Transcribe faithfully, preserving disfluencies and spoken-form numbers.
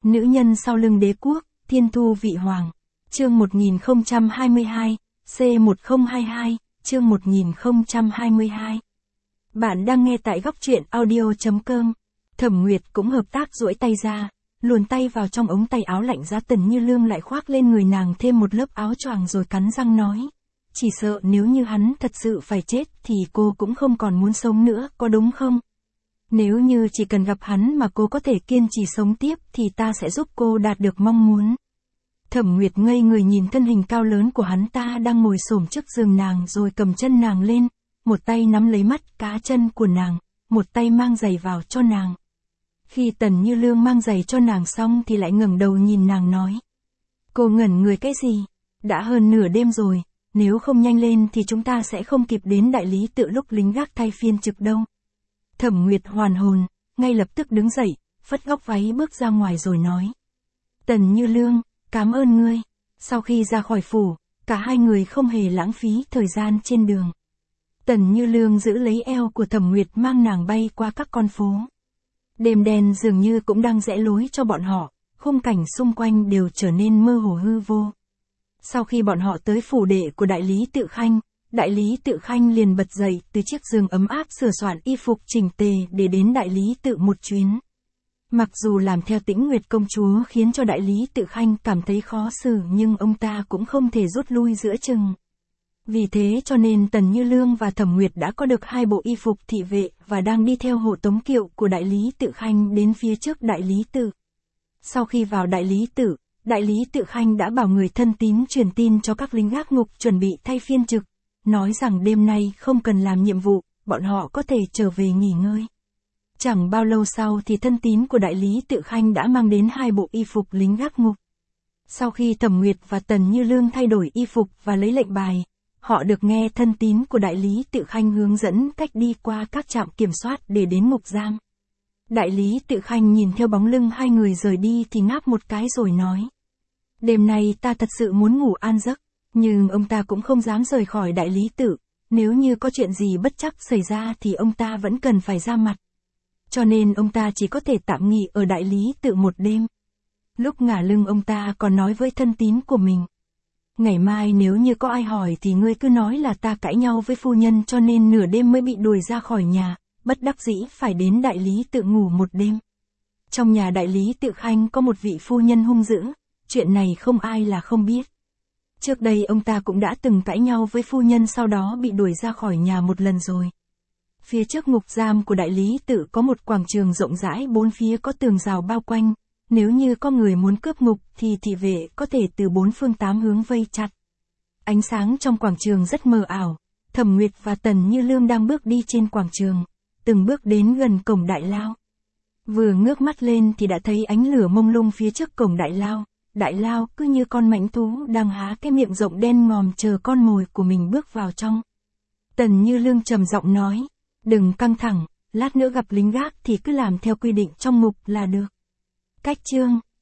Nữ nhân sau lưng đế quốc, thiên thu vị hoàng. Chương một nghìn không trăm hai mươi hai, C một không hai hai, chương một nghìn không trăm hai mươi hai. Bạn đang nghe tại góc truyện audio chấm com. Thẩm Nguyệt cũng hợp tác duỗi tay ra, luồn tay vào trong ống tay áo lạnh giá. Tần Như Lương lại khoác lên người nàng thêm một lớp áo choàng rồi cắn răng nói. Chỉ sợ nếu như hắn thật sự phải chết thì cô cũng không còn muốn sống nữa, có đúng không? Nếu như chỉ cần gặp hắn mà cô có thể kiên trì sống tiếp thì ta sẽ giúp cô đạt được mong muốn. Thẩm Nguyệt ngây người nhìn thân hình cao lớn của hắn ta đang ngồi xổm trước giường nàng rồi cầm chân nàng lên, một tay nắm lấy mắt cá chân của nàng, một tay mang giày vào cho nàng. Khi Tần Như Lương mang giày cho nàng xong thì lại ngẩng đầu nhìn nàng nói. Cô ngẩn người cái gì? Đã hơn nửa đêm rồi, nếu không nhanh lên thì chúng ta sẽ không kịp đến đại lý tự lúc lính gác thay phiên trực đâu. Thẩm Nguyệt hoàn hồn, ngay lập tức đứng dậy, phất góc váy bước ra ngoài rồi nói. Tần Như Lương, cảm ơn ngươi. Sau khi ra khỏi phủ, cả hai người không hề lãng phí thời gian trên đường. Tần Như Lương giữ lấy eo của Thẩm Nguyệt mang nàng bay qua các con phố. Đêm đen dường như cũng đang rẽ lối cho bọn họ, khung cảnh xung quanh đều trở nên mơ hồ hư vô. Sau khi bọn họ tới phủ đệ của đại lý Tự Khanh, đại lý Tự Khanh liền bật dậy từ chiếc giường ấm áp sửa soạn y phục chỉnh tề để đến đại lý tự một chuyến. Mặc dù làm theo Tĩnh Nguyệt công chúa khiến cho đại lý Tự Khanh cảm thấy khó xử nhưng ông ta cũng không thể rút lui giữa chừng. Vì thế cho nên Tần Như Lương và Thẩm Nguyệt đã có được hai bộ y phục thị vệ và đang đi theo hộ tống kiệu của đại lý Tự Khanh đến phía trước đại lý tự. Sau khi vào đại lý tự, đại lý Tự Khanh đã bảo người thân tín truyền tin cho các lính gác ngục chuẩn bị thay phiên trực, nói rằng đêm nay không cần làm nhiệm vụ, bọn họ có thể trở về nghỉ ngơi. Chẳng bao lâu sau thì thân tín của đại lý Tự Khanh đã mang đến hai bộ y phục lính gác ngục. Sau khi Thẩm Nguyệt và Tần Như Lương thay đổi y phục và lấy lệnh bài, họ được nghe thân tín của đại lý Tự Khanh hướng dẫn cách đi qua các trạm kiểm soát để đến ngục giam. Đại lý Tự Khanh nhìn theo bóng lưng hai người rời đi thì ngáp một cái rồi nói. Đêm nay ta thật sự muốn ngủ an giấc, nhưng ông ta cũng không dám rời khỏi đại lý tự, nếu như có chuyện gì bất trắc xảy ra thì ông ta vẫn cần phải ra mặt. Cho nên ông ta chỉ có thể tạm nghỉ ở đại lý tự một đêm. Lúc ngả lưng ông ta còn nói với thân tín của mình. Ngày mai nếu như có ai hỏi thì ngươi cứ nói là ta cãi nhau với phu nhân cho nên nửa đêm mới bị đuổi ra khỏi nhà, bất đắc dĩ phải đến đại lý tự ngủ một đêm. Trong nhà đại lý Tự Khanh có một vị phu nhân hung dữ, chuyện này không ai là không biết. Trước đây ông ta cũng đã từng cãi nhau với phu nhân sau đó bị đuổi ra khỏi nhà một lần rồi. Phía trước ngục giam của đại lý tự có một quảng trường rộng rãi, bốn phía có tường rào bao quanh, nếu như có người muốn cướp ngục thì thị vệ có thể từ bốn phương tám hướng vây chặt. Ánh sáng trong quảng trường rất mờ ảo, Thẩm Nguyệt và Tần Như Lương đang bước đi trên quảng trường, từng bước đến gần cổng đại lao. Vừa ngước mắt lên thì đã thấy ánh lửa mông lung phía trước cổng đại lao. Đại lao cứ như con mãnh thú đang há cái miệng rộng đen ngòm chờ con mồi của mình bước vào trong. Tần Như Lương trầm giọng nói, đừng căng thẳng, lát nữa gặp lính gác thì cứ làm theo quy định trong ngục là được. Cách chương